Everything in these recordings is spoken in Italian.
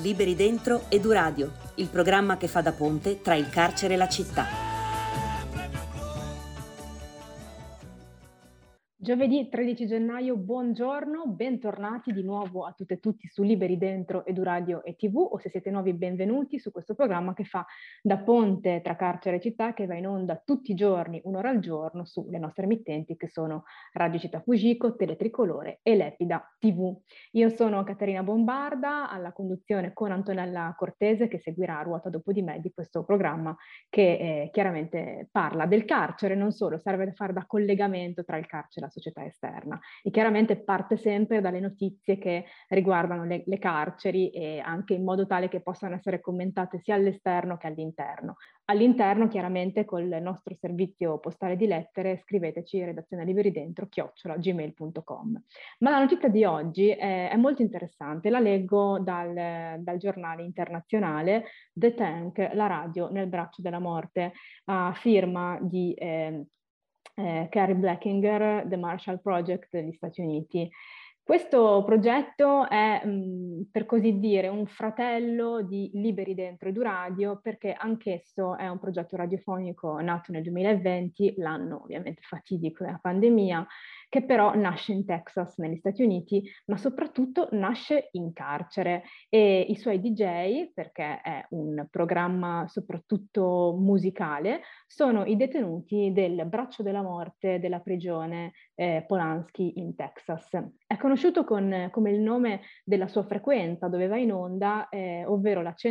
Liberi Dentro Eduradio, il programma che fa da ponte tra il carcere e la città. Giovedì 13 gennaio, buongiorno, bentornati di nuovo a tutte e tutti su Liberi Dentro Eduradio e TV, o se siete nuovi benvenuti su questo programma che fa da ponte tra carcere e città, che va in onda tutti i giorni, un'ora al giorno, sulle nostre emittenti che sono Radio Città Fugico, Teletricolore e Lepida TV. Io sono Caterina Bombarda, alla conduzione con Antonella Cortese, che seguirà a ruota dopo di me di questo programma che chiaramente parla del carcere, non solo, serve a fare da collegamento tra il carcere e la società esterna e chiaramente parte sempre dalle notizie che riguardano le carceri e anche in modo tale che possano essere commentate sia all'esterno che all'interno. All'interno chiaramente col nostro servizio postale di lettere scriveteci redazione liberidentro @gmail.com. Ma la notizia di oggi è molto interessante, la leggo dal giornale internazionale The Tank, la radio nel braccio della morte, a firma di Carrie Blackinger, The Marshall Project degli Stati Uniti. Questo progetto è, per così dire, un fratello di Liberi Dentro Eduradio, perché anch'esso è un progetto radiofonico nato nel 2020, l'anno ovviamente fatidico della pandemia, che però nasce in Texas, negli Stati Uniti, ma soprattutto nasce in carcere. E i suoi DJ, perché è un programma soprattutto musicale, sono i detenuti del braccio della morte della prigione Polanski in Texas. È conosciuto come il nome della sua frequenza dove va in onda, ovvero la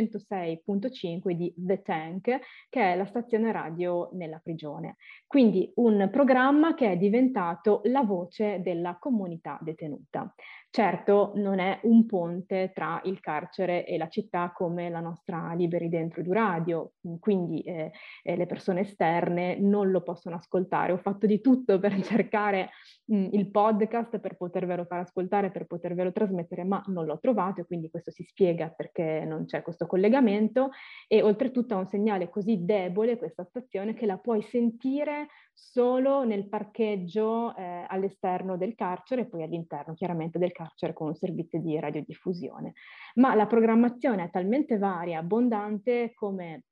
106.5 di The Tank, che è la stazione radio nella prigione. Quindi un programma che è diventato la voce della comunità detenuta. Certo, non è un ponte tra il carcere e la città come la nostra Liberi Dentro Eduradio, quindi le persone esterne non lo possono ascoltare. Ho fatto di tutto per cercare il podcast per potervelo far ascoltare, per potervelo trasmettere, ma non l'ho trovato e quindi questo si spiega perché non c'è questo collegamento e oltretutto ha un segnale così debole questa stazione che la puoi sentire solo nel parcheggio all'esterno del carcere e poi all'interno chiaramente del carcere con un servizio di radiodiffusione. Ma la programmazione è talmente varia, abbondante come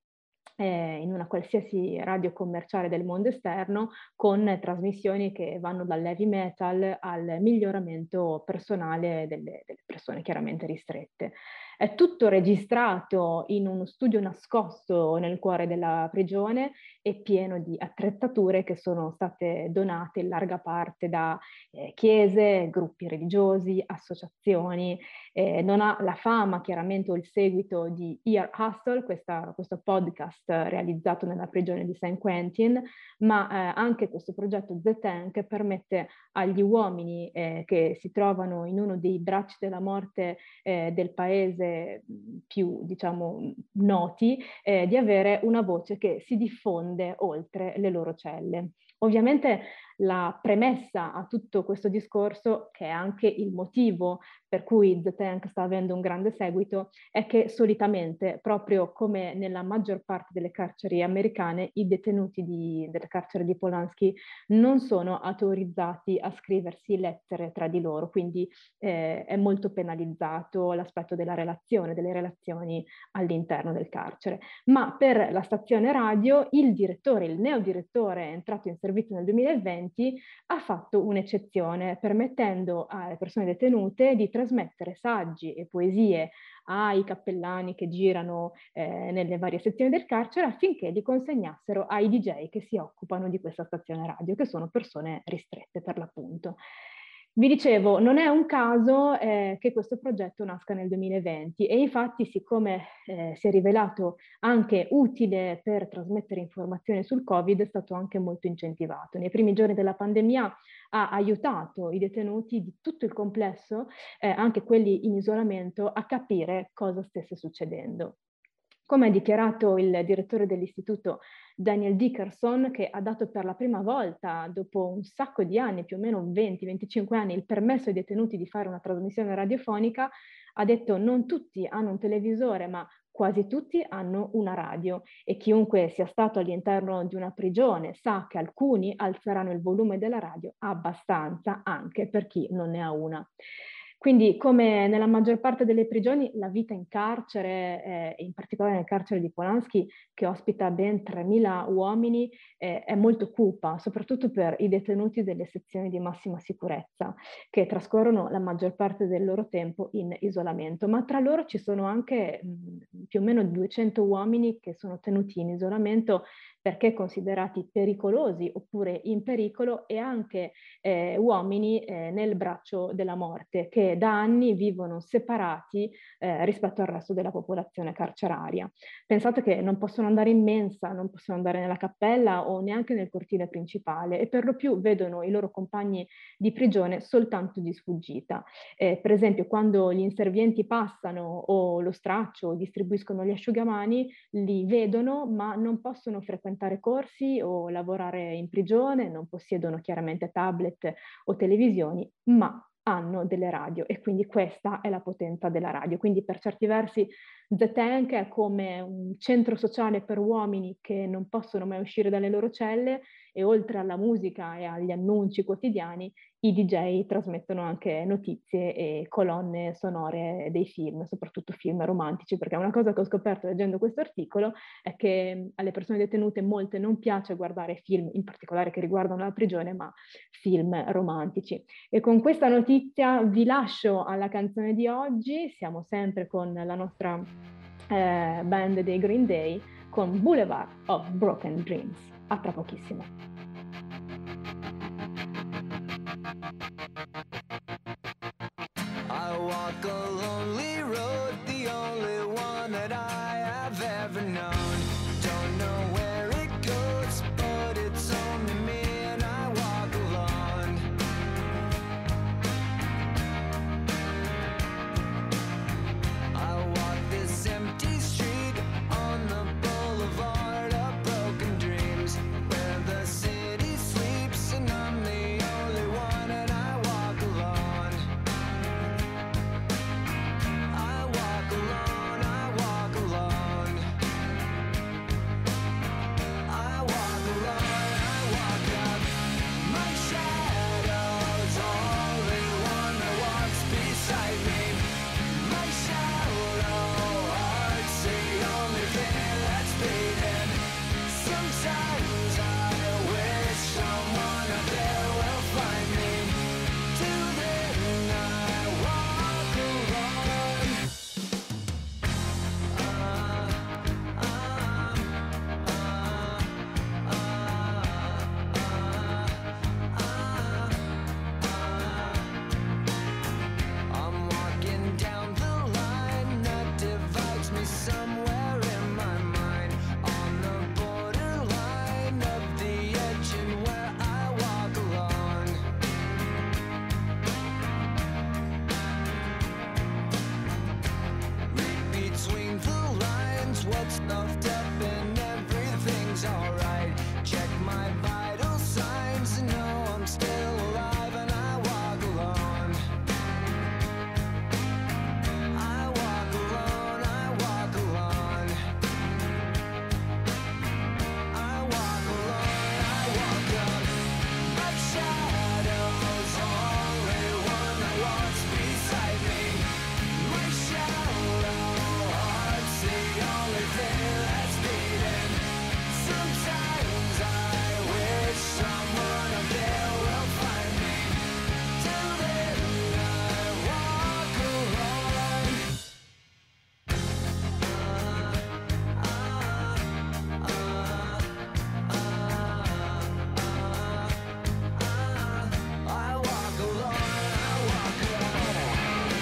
in una qualsiasi radio commerciale del mondo esterno, con trasmissioni che vanno dall'heavy metal al miglioramento personale delle persone chiaramente ristrette. È tutto registrato in uno studio nascosto nel cuore della prigione e pieno di attrezzature che sono state donate in larga parte da chiese, gruppi religiosi, associazioni. Non ha la fama chiaramente o il seguito di Ear Hustle, questo podcast realizzato nella prigione di San Quentin, ma anche questo progetto The Tank permette agli uomini che si trovano in uno dei bracci della morte del paese più, diciamo, noti, di avere una voce che si diffonde oltre le loro celle. Ovviamente la premessa a tutto questo discorso, che è anche il motivo per cui The Tank sta avendo un grande seguito, è che solitamente, proprio come nella maggior parte delle carceri americane, i detenuti del carcere di Polanski non sono autorizzati a scriversi lettere tra di loro, quindi è molto penalizzato l'aspetto delle relazioni all'interno del carcere. Ma per la stazione radio il neodirettore entrato in servizio nel 2020 ha fatto un'eccezione, permettendo alle persone detenute di trasmettere saggi e poesie ai cappellani che girano nelle varie sezioni del carcere affinché li consegnassero ai DJ che si occupano di questa stazione radio, che sono persone ristrette per l'appunto. Vi dicevo, non è un caso che questo progetto nasca nel 2020 e infatti siccome si è rivelato anche utile per trasmettere informazioni sul Covid, è stato anche molto incentivato. Nei primi giorni della pandemia ha aiutato i detenuti di tutto il complesso, anche quelli in isolamento, a capire cosa stesse succedendo. Come ha dichiarato il direttore dell'istituto Daniel Dickerson, che ha dato per la prima volta, dopo un sacco di anni, più o meno 20-25 anni, il permesso ai detenuti di fare una trasmissione radiofonica, ha detto non tutti hanno un televisore, ma quasi tutti hanno una radio e chiunque sia stato all'interno di una prigione sa che alcuni alzeranno il volume della radio abbastanza anche per chi non ne ha una. Quindi, come nella maggior parte delle prigioni, la vita in carcere, in particolare nel carcere di Polanski, che ospita ben 3.000 uomini, è molto cupa, soprattutto per i detenuti delle sezioni di massima sicurezza, che trascorrono la maggior parte del loro tempo in isolamento. Ma tra loro ci sono anche più o meno 200 uomini che sono tenuti in isolamento perché considerati pericolosi oppure in pericolo, e anche uomini nel braccio della morte, che da anni vivono separati rispetto al resto della popolazione carceraria. Pensate che non possono andare in mensa, non possono andare nella cappella o neanche nel cortile principale, e per lo più vedono i loro compagni di prigione soltanto di sfuggita. Per esempio, quando gli inservienti passano o lo straccio o distribuiscono gli asciugamani, li vedono ma non possono frequentare corsi o lavorare in prigione, non possiedono chiaramente tablet o televisioni, ma hanno delle radio, e quindi questa è la potenza della radio. Quindi per certi versi The Tank è come un centro sociale per uomini che non possono mai uscire dalle loro celle, e oltre alla musica e agli annunci quotidiani, i DJ trasmettono anche notizie e colonne sonore dei film, soprattutto film romantici, perché una cosa che ho scoperto leggendo questo articolo è che alle persone detenute molte non piace guardare film, in particolare che riguardano la prigione, ma film romantici. E con questa notizia vi lascio alla canzone di oggi. Siamo sempre con la nostra band dei Green Day, con Boulevard of Broken Dreams. A tra pochissimo. I walk a lonely road, the only one that I have ever known. Don't know where it goes, but it's only me and I walk alone. I walk this empty street on the boulevard of broken dreams, where the city sleeps and I'm the only one and I walk alone. I walk alone, I walk alone. I walk alone, I walk up. My shadow's only one that walks beside me. My shallow heart's the only thing that's beating. Sometimes I wish someone up there will find me. Till then I walk alone. I'm walking down the line that divides me somewhere in my mind, on the borderline of the edge and where I walk alone. Read between the lines what's stuffed up and everything's alright. Check my vital signs and know I'm still alive and I walk alone. I walk alone, I walk alone. I walk alone, I walk up. My shadow's only one that walks beside me. My shallow heart's the only thing that's beating. Sometimes I wish someone up there will find me. Till then I walk alone. I walk alone, I walk alone.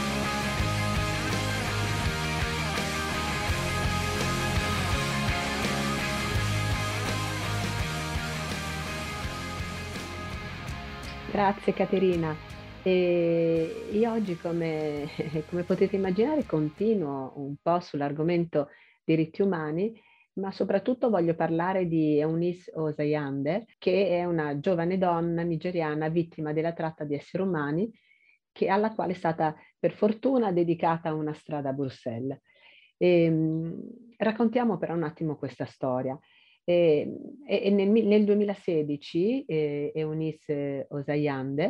Grazie Caterina. E io oggi, come potete immaginare, continuo un po' sull'argomento diritti umani, ma soprattutto voglio parlare di Eunice Osayiande, che è una giovane donna nigeriana vittima della tratta di esseri umani, alla quale è stata per fortuna dedicata una strada a Bruxelles. Raccontiamo però un attimo questa storia. Nel 2016 Eunice Osayiande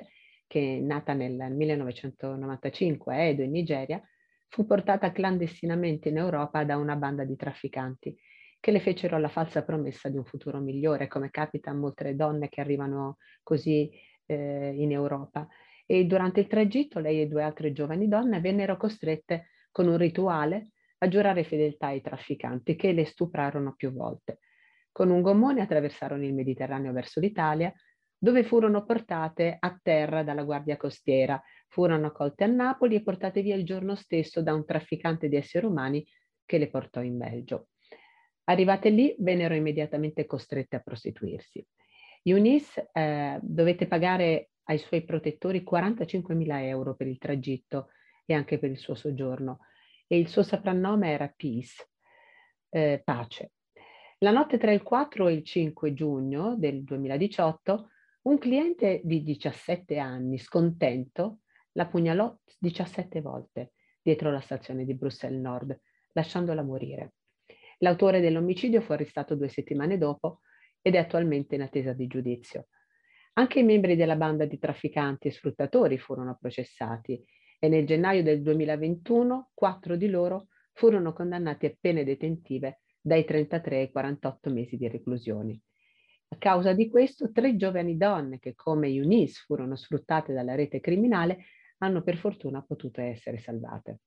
che nata nel 1995 a Edo in Nigeria, fu portata clandestinamente in Europa da una banda di trafficanti che le fecero la falsa promessa di un futuro migliore, come capita a molte donne che arrivano così in Europa. E durante il tragitto lei e 2 altre giovani donne vennero costrette con un rituale a giurare fedeltà ai trafficanti che le stuprarono più volte. Con un gommone attraversarono il Mediterraneo verso l'Italia, dove furono portate a terra dalla Guardia Costiera, furono accolte a Napoli e portate via il giorno stesso da un trafficante di esseri umani che le portò in Belgio. Arrivate lì, vennero immediatamente costrette a prostituirsi. Eunice dovette pagare ai suoi protettori 45.000 euro per il tragitto e anche per il suo soggiorno, e il suo soprannome era Peace, pace. La notte tra il 4 e il 5 giugno del 2018, un cliente di 17 anni, scontento, la pugnalò 17 volte dietro la stazione di Bruxelles Nord, lasciandola morire. L'autore dell'omicidio fu arrestato 2 settimane dopo ed è attualmente in attesa di giudizio. Anche i membri della banda di trafficanti e sfruttatori furono processati e nel gennaio del 2021 4 di loro furono condannati a pene detentive dai 33 ai 48 mesi di reclusione. A causa di questo, 3 giovani donne che, come Eunice, furono sfruttate dalla rete criminale, hanno per fortuna potuto essere salvate.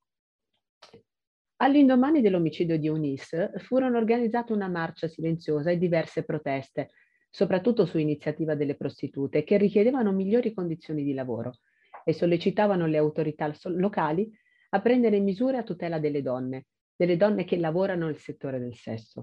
All'indomani dell'omicidio di Eunice furono organizzate una marcia silenziosa e diverse proteste, soprattutto su iniziativa delle prostitute, che richiedevano migliori condizioni di lavoro e sollecitavano le autorità locali a prendere misure a tutela delle donne che lavorano nel settore del sesso.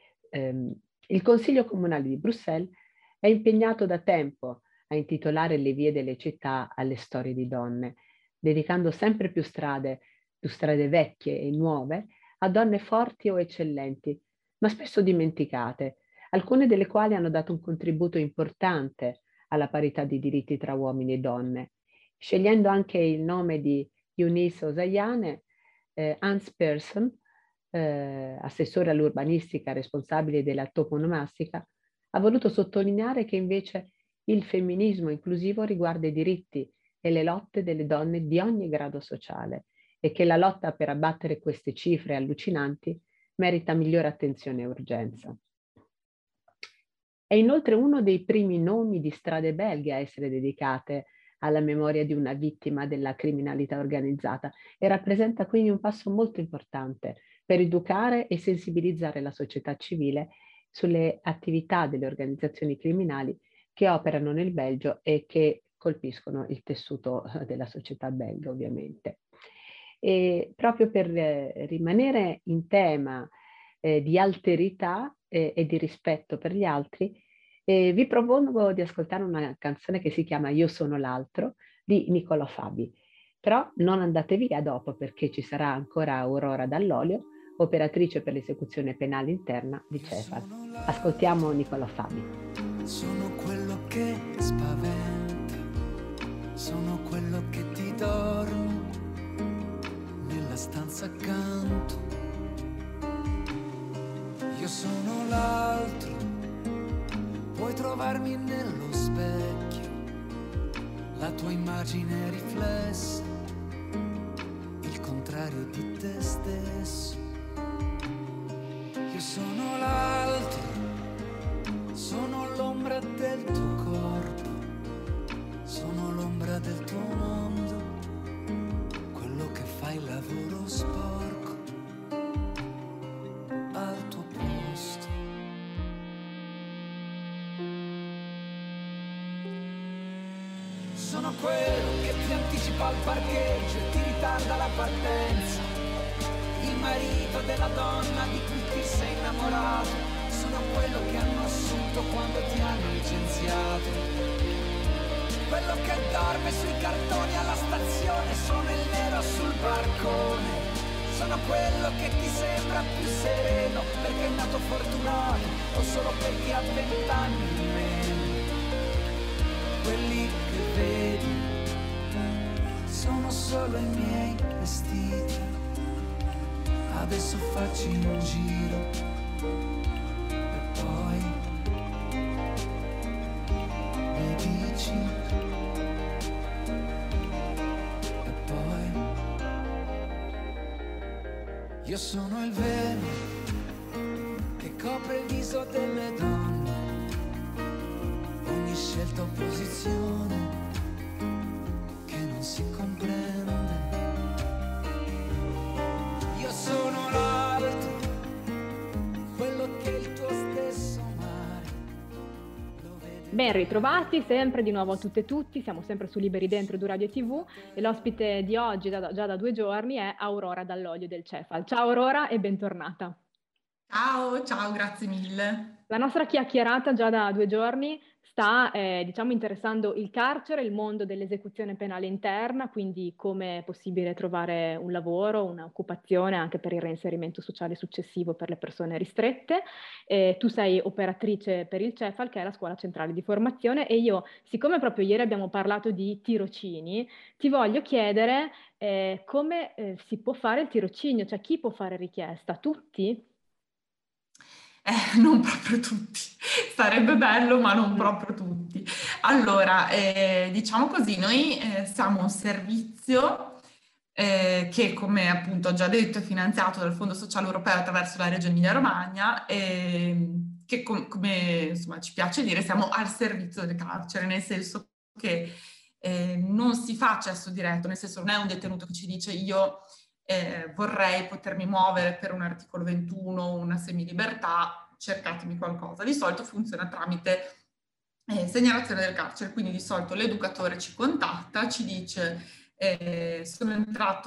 Il Consiglio Comunale di Bruxelles è impegnato da tempo a intitolare le vie delle città alle storie di donne, dedicando sempre più strade vecchie e nuove a donne forti o eccellenti, ma spesso dimenticate, alcune delle quali hanno dato un contributo importante alla parità di diritti tra uomini e donne, scegliendo anche il nome di Eunice Ossayane. Hans Persson, assessore all'urbanistica responsabile della toponomastica, ha voluto sottolineare che invece il femminismo inclusivo riguarda i diritti e le lotte delle donne di ogni grado sociale e che la lotta per abbattere queste cifre allucinanti merita migliore attenzione e urgenza. È inoltre uno dei primi nomi di strade belghe a essere dedicate alla memoria di una vittima della criminalità organizzata e rappresenta quindi un passo molto importante per educare e sensibilizzare la società civile sulle attività delle organizzazioni criminali che operano nel Belgio e che colpiscono il tessuto della società belga, ovviamente. E proprio per rimanere in tema di alterità e di rispetto per gli altri, vi propongo di ascoltare una canzone che si chiama Io sono l'altro di Niccolò Fabi. Però non andate via dopo, perché ci sarà ancora Aurora Dall'Olio, operatrice per l'esecuzione penale interna di Cefal. Ascoltiamo Niccolò Fabi. Sono quello che spaventa, sono quello che ti dorme nella stanza accanto. Io sono l'altro, puoi trovarmi nello specchio, la tua immagine riflessa, il contrario di te stesso. Io sono l'altro, sono l'ombra del tuo corpo, sono l'ombra del tuo mondo, quello che fa il lavoro sporco al tuo posto. Sono quello che ti anticipa al parcheggio e ti ritarda la partenza, il marito della donna di cui ti sei innamorato. Sono quello che hanno assunto quando ti hanno licenziato, quello che dorme sui cartoni alla stazione, sono il nero sul barcone. Sono quello che ti sembra più sereno perché è nato fortunato o solo perché ha 20 anni di meno. Quelli che vedi sono solo i miei vestiti, adesso faccio un giro e poi mi dici Io sono il velo che copre il viso delle donne, ogni scelta o posizione che non si comprende. Io sono l'alto, quello che il tuo stesso mare lo vede. Ben ritrovati sempre di nuovo a tutte e tutti, siamo sempre su Liberi Dentro Eduradio TV e l'ospite di oggi già da 2 giorni è Aurora Dall'Olio del Cefal. Ciao Aurora e bentornata. Ciao, grazie mille. La nostra chiacchierata già da 2 giorni sta interessando il carcere, il mondo dell'esecuzione penale interna, quindi come è possibile trovare un lavoro, un'occupazione anche per il reinserimento sociale successivo per le persone ristrette. Tu sei operatrice per il Cefal, che è la scuola centrale di formazione, e io, siccome proprio ieri abbiamo parlato di tirocini, ti voglio chiedere come si può fare il tirocinio, cioè chi può fare richiesta? Tutti? Non proprio tutti, sarebbe bello, ma non proprio tutti. Allora, diciamo così, noi siamo un servizio che, come appunto ho già detto, è finanziato dal Fondo Sociale Europeo attraverso la Regione Emilia-Romagna, che come insomma, ci piace dire, siamo al servizio del carcere, nel senso che non si fa accesso diretto, nel senso non è un detenuto che ci dice io vorrei potermi muovere per un articolo 21, una semilibertà, cercatemi qualcosa. Di solito funziona tramite segnalazione del carcere, quindi di solito l'educatore ci contatta, ci dice sono entrato,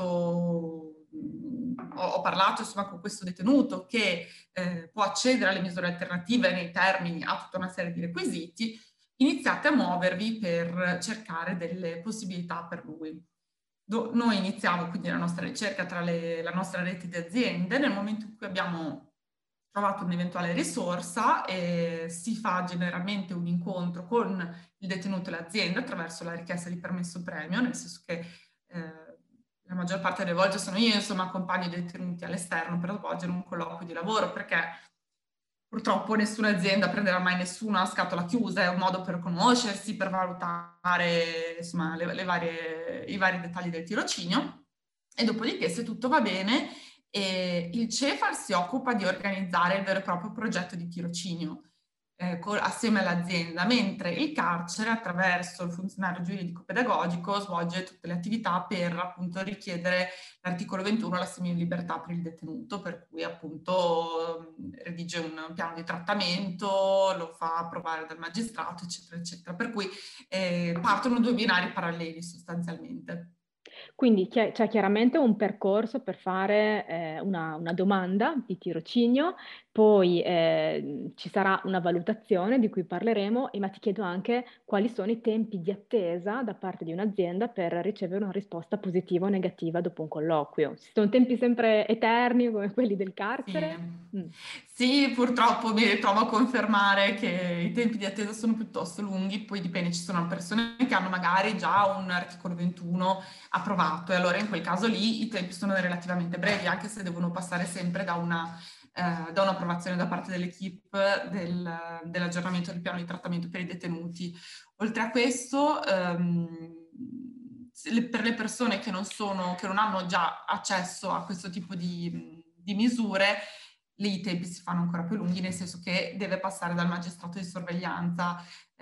ho parlato insomma con questo detenuto che può accedere alle misure alternative nei termini, ha tutta una serie di requisiti, iniziate a muovervi per cercare delle possibilità per lui. Noi iniziamo quindi la nostra ricerca tra la nostra rete di aziende. Nel momento in cui abbiamo trovato un'eventuale risorsa, si fa generalmente un incontro con il detenuto e l'azienda attraverso la richiesta di permesso premio, nel senso che la maggior parte delle volte sono io, insomma, accompagno i detenuti all'esterno per svolgere un colloquio di lavoro, perché purtroppo nessuna azienda prenderà mai nessuno a scatola chiusa, è un modo per conoscersi, per valutare insomma, i vari dettagli del tirocinio, e dopodiché se tutto va bene il Cefal si occupa di organizzare il vero e proprio progetto di tirocinio assieme all'azienda, mentre il carcere attraverso il funzionario giuridico-pedagogico svolge tutte le attività per appunto richiedere l'articolo 21, la semilibertà per il detenuto, per cui appunto redige un piano di trattamento, lo fa approvare dal magistrato, eccetera, eccetera. Per cui partono 2 binari paralleli sostanzialmente. Quindi c'è chiaramente un percorso per fare una domanda di tirocinio, poi ci sarà una valutazione di cui parleremo, ma ti chiedo anche quali sono i tempi di attesa da parte di un'azienda per ricevere una risposta positiva o negativa dopo un colloquio. Sono tempi sempre eterni come quelli del carcere? Sì, purtroppo mi ritrovo a confermare che i tempi di attesa sono piuttosto lunghi, poi dipende, ci sono persone che hanno magari già un articolo 21 approvato e allora in quel caso lì i tempi sono relativamente brevi, anche se devono passare sempre da un'approvazione da parte dell'equipe dell'aggiornamento del piano di trattamento per i detenuti. Oltre a questo, per le persone che non hanno già accesso a questo tipo di misure, lì i tempi si fanno ancora più lunghi, nel senso che deve passare dal magistrato di sorveglianza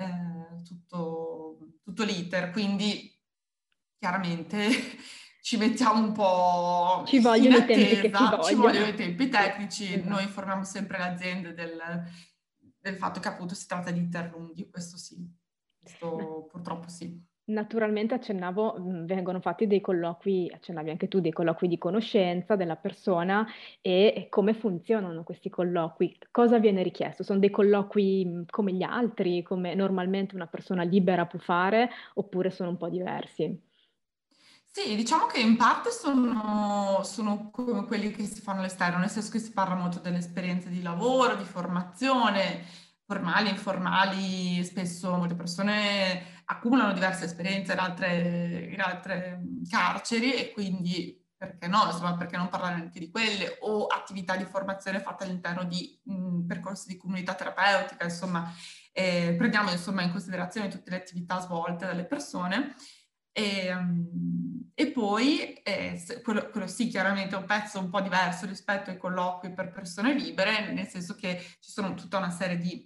tutto l'iter, quindi chiaramente ci mettiamo un po' ci vogliono in i tempi che ci vogliono i tempi tecnici. Esatto. Noi informiamo sempre le aziende del fatto che appunto si tratta di iter lunghi, questo sì, questo purtroppo sì. Naturalmente accennavo, vengono fatti dei colloqui, accennavi anche tu, dei colloqui di conoscenza della persona e come funzionano questi colloqui, cosa viene richiesto? Sono dei colloqui come gli altri, come normalmente una persona libera può fare, oppure sono un po' diversi? Sì, diciamo che in parte sono come quelli che si fanno all'esterno, nel senso che si parla molto delle esperienze di lavoro, di formazione, formali, informali, spesso molte persone accumulano diverse esperienze in altre carceri e quindi perché no, insomma, perché non parlare anche di quelle o attività di formazione fatte all'interno di percorsi di comunità terapeutica, insomma, prendiamo insomma in considerazione tutte le attività svolte dalle persone. E poi poi, quello sì, chiaramente è un pezzo un po' diverso rispetto ai colloqui per persone libere, nel senso che ci sono tutta una serie di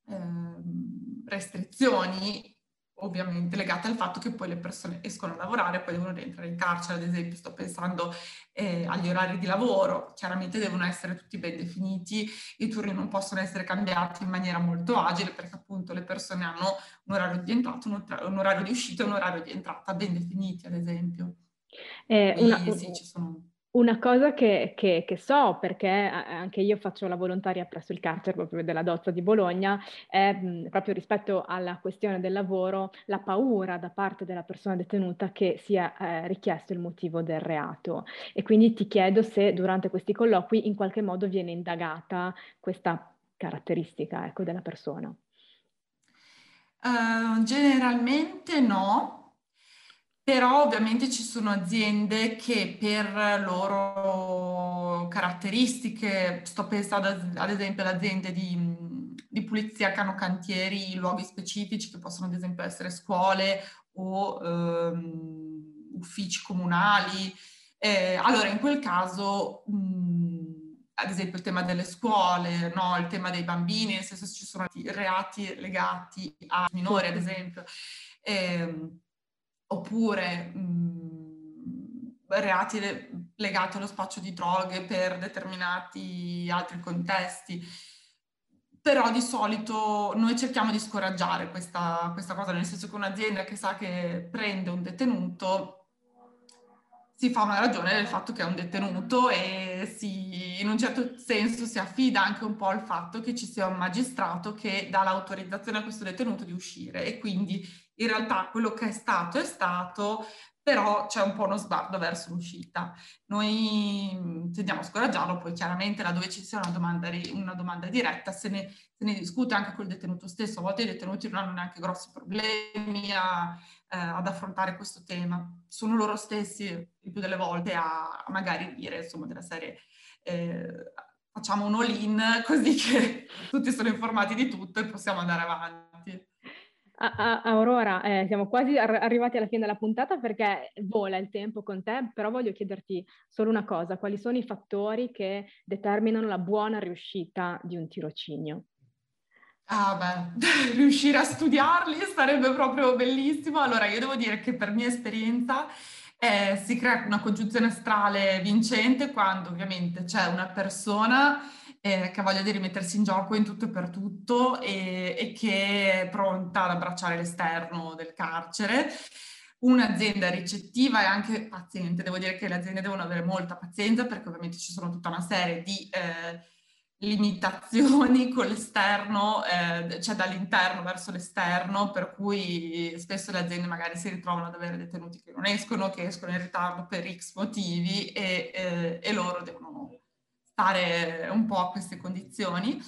restrizioni, ovviamente legate al fatto che poi le persone escono a lavorare e poi devono rientrare in carcere. Ad esempio, sto pensando agli orari di lavoro, chiaramente devono essere tutti ben definiti, i turni non possono essere cambiati in maniera molto agile, perché appunto le persone hanno un orario di entrata, un orario di uscita e un orario di entrata ben definiti, ad esempio. Sì, ci sono... Una cosa che so, perché anche io faccio la volontaria presso il carcere proprio della Dozza di Bologna, è proprio rispetto alla questione del lavoro, la paura da parte della persona detenuta che sia richiesto il motivo del reato. E quindi ti chiedo se durante questi colloqui in qualche modo viene indagata questa caratteristica, ecco, della persona. Generalmente no. Però ovviamente ci sono aziende che per loro caratteristiche, sto pensando ad esempio alle aziende di pulizia che hanno cantieri, luoghi specifici che possono ad esempio essere scuole o uffici comunali. Allora in quel caso, ad esempio il tema delle scuole, no? Il tema dei bambini, nel senso che ci sono reati legati a minori ad esempio. Oppure reati legati allo spaccio di droghe per determinati altri contesti. Però di solito noi cerchiamo di scoraggiare questa cosa, nel senso che un'azienda che sa che prende un detenuto si fa una ragione del fatto che è un detenuto e in un certo senso si affida anche un po' al fatto che ci sia un magistrato che dà l'autorizzazione a questo detenuto di uscire, e quindi in realtà quello che è stato, però c'è un po' uno sguardo verso l'uscita. Noi tendiamo a scoraggiarlo, poi chiaramente laddove ci sia una domanda diretta se ne discute anche col detenuto stesso. A volte i detenuti non hanno neanche grossi problemi ad affrontare questo tema. Sono loro stessi il più delle volte a magari dire, insomma, della serie facciamo un all-in così che tutti sono informati di tutto e possiamo andare avanti. Aurora, siamo quasi arrivati alla fine della puntata perché vola il tempo con te, però voglio chiederti solo una cosa: quali sono i fattori che determinano la buona riuscita di un tirocinio? Riuscire a studiarli sarebbe proprio bellissimo. Allora, io devo dire che per mia esperienza si crea una congiunzione astrale vincente quando ovviamente c'è una persona che ha voglia di rimettersi in gioco in tutto e per tutto e che è pronta ad abbracciare l'esterno del carcere. Un'azienda ricettiva e anche paziente. Devo dire che le aziende devono avere molta pazienza perché ovviamente ci sono tutta una serie di limitazioni con l'esterno, cioè dall'interno verso l'esterno, per cui spesso le aziende magari si ritrovano ad avere detenuti che non escono, che escono in ritardo per X motivi e loro devono stare un po' a queste condizioni.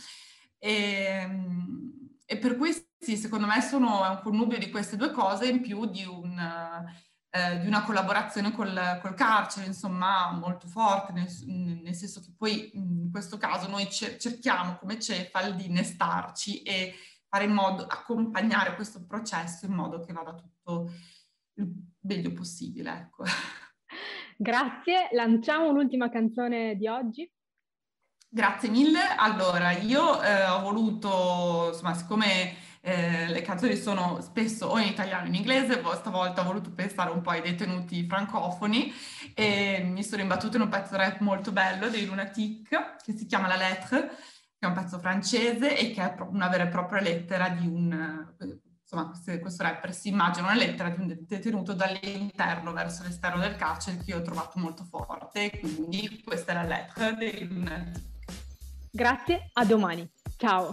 E per cui sì, secondo me sono un connubio di queste due cose in più di una collaborazione col carcere, insomma, molto forte, nel senso che poi in questo caso noi cerchiamo come CEFAL di innestarci e fare in modo, accompagnare questo processo in modo che vada tutto il meglio possibile, ecco. Grazie, lanciamo un'ultima canzone di oggi. Grazie mille. Allora, io ho voluto, insomma, siccome le canzoni sono spesso o in italiano o in inglese, stavolta ho voluto pensare un po' ai detenuti francofoni e mi sono imbattuta in un pezzo rap molto bello dei Lunatic che si chiama La Lettre, che è un pezzo francese e che è una vera e propria lettera di insomma, questo rapper si immagina una lettera di un detenuto dall'interno verso l'esterno del carcere che io ho trovato molto forte, quindi questa è La Lettre dei Lunatic. Grazie, a domani. Ciao.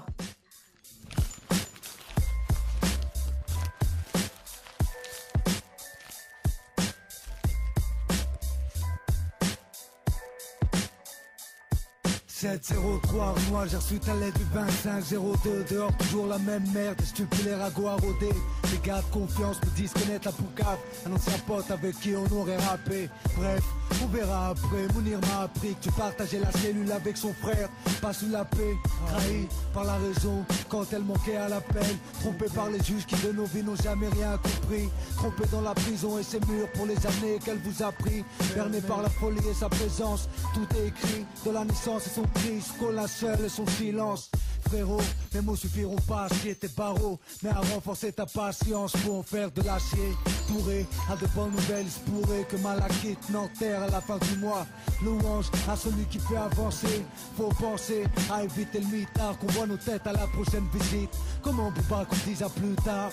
Moi j'ai reçu ta lettre du 25-02. Dehors toujours la même merde, stupide les ragots à rôder. Les gars de confiance me disent connaître la boucave. Un ancien pote avec qui on aurait rappé. Bref, on verra après. Mounir m'a appris que tu partageais la cellule avec son frère. Pas sous la paix, trahi par la raison quand elle manquait à l'appel. Trompé par les juges qui de nos vies n'ont jamais rien compris. Trompé dans la prison et ses murs pour les années qu'elle vous a pris. Berné par la folie et sa présence. Tout est écrit de la naissance et son cri. Scola seul et son silence. Frérot, mes mots suffiront pas à scier tes barreaux, mais à renforcer ta patience pour en faire de l'acier. Pourré, à de bonnes nouvelles, il se pourrait que Malakite n'enterre à la fin du mois. Louange à celui qui fait avancer. Faut penser à éviter le mitard, qu'on voit nos têtes à la prochaine visite. Comment on peut pas qu'on dise à plus tard?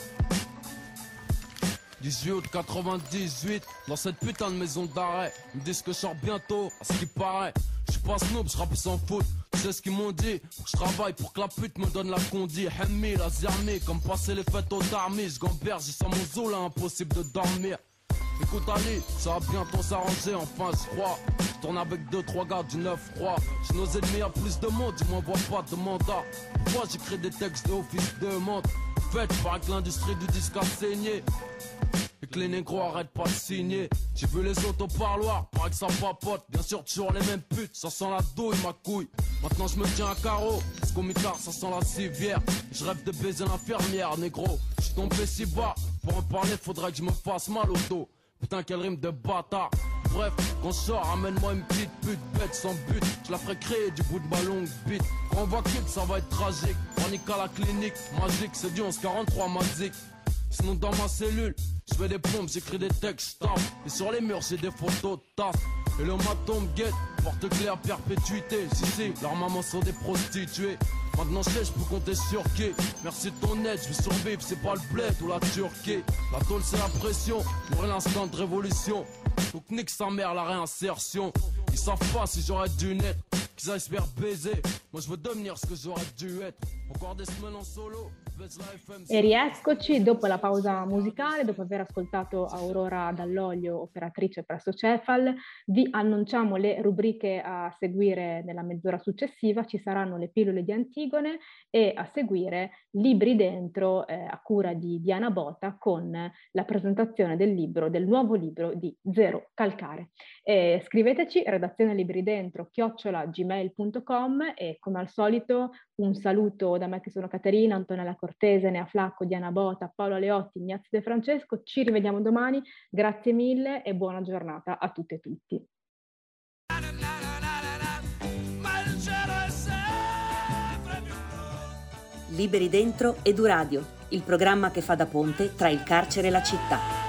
18 août 98, dans cette putain de maison d'arrêt. Ils me disent que je sors bientôt, à ce qui paraît. Je suis pas snob, je rappe sans faute. Tu sais ce qu'ils m'ont dit? Faut que je travaille pour que la pute me donne la condi. Hemmi, la zermi, comme passer les fêtes au tarmi. Je gamberge, j'ai sans mon zoo là, impossible de dormir. Écoute Ali, ça va bientôt s'arranger, enfin je crois. Je tourne avec 2-3 gars du 9-3. J'ai nos ennemis, y'a plus de monde, du moins vois pas de mandat. Pourquoi j'écris des textes de office de monde? Fait, paraît que l'industrie du disque a saigné. Et que les négros arrêtent pas de signer. J'ai vu les autres au parloir, paraît que ça papote. Bien sûr toujours les mêmes putes, ça sent la douille ma couille. Maintenant je me tiens à carreau, parce qu'au mitard ça sent la civière. Je rêve de baiser l'infirmière, négro. Je suis tombé si bas, pour en parler faudrait que je me fasse mal au dos. Putain quelle rime de bâtard. Bref, quand je sors, ramène-moi une petite pute bête sans but. Je la ferai créer du bout de ma longue bite. Quand on va kick, ça va être tragique. Panique à la clinique, magique, c'est du 1143 magique. Sinon dans ma cellule, je fais des pompes, j'écris des textes, tape. Et sur les murs j'ai des photos de tasses. Et le maton me guette, porte claire perpétuité. Si, leurs mamans sont des prostituées. Maintenant je sais, je peux compter sur qui. Merci de ton aide, je vais survivre, c'est pas le bled ou la Turquie. La tôle c'est la pression, j'aurai l'instant de révolution. Donc nique sa mère la réinsertion. Ils savent pas si j'aurais dû naître, qu'ils aillent se faire baiser. Moi je veux devenir ce que j'aurais dû être. Encore des semaines en solo. E rieccoci dopo la pausa musicale, dopo aver ascoltato Aurora Dall'Olio, operatrice presso Cefal. Vi annunciamo le rubriche a seguire nella mezz'ora successiva. Ci saranno le pillole di Antigone e a seguire Libri Dentro a cura di Diana Bota con la presentazione del libro, del nuovo libro di Zero Calcare. Scriveteci redazione libridentro@gmail.com e come al solito un saluto da me che sono Caterina, Antonella Cortese, Nea Flacco, Diana Bota, Paolo Aleotti, Ignazio De Francesco. Ci rivediamo domani, grazie mille e buona giornata a tutte e tutti. Liberi Dentro Eduradio, il programma che fa da ponte tra il carcere e la città.